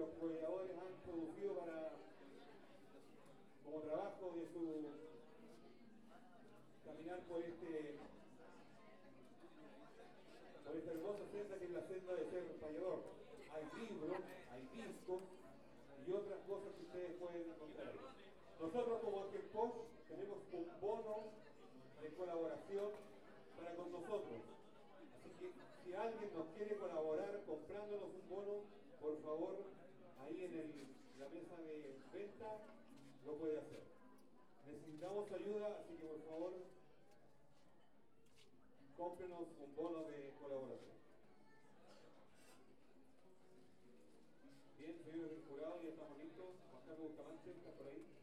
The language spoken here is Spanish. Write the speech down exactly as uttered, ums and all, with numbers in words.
los colaboradores han producido para, como trabajo de su caminar por este por esta hermosa senda que es la senda de ser payador. Hay libros, hay discos y otras cosas que ustedes pueden encontrar ahí. Nosotros como Ángel Post tenemos un bono de colaboración para con nosotros. Así que si alguien nos quiere colaborar comprándonos un bono, por favor, ahí en el, la mesa de venta lo puede hacer. Necesitamos ayuda, así que por favor, cómprenos un bono de colaboración. Bien, señores del jurado, ya estamos listos. Juan Carlos Bustamante, ¿está por ahí?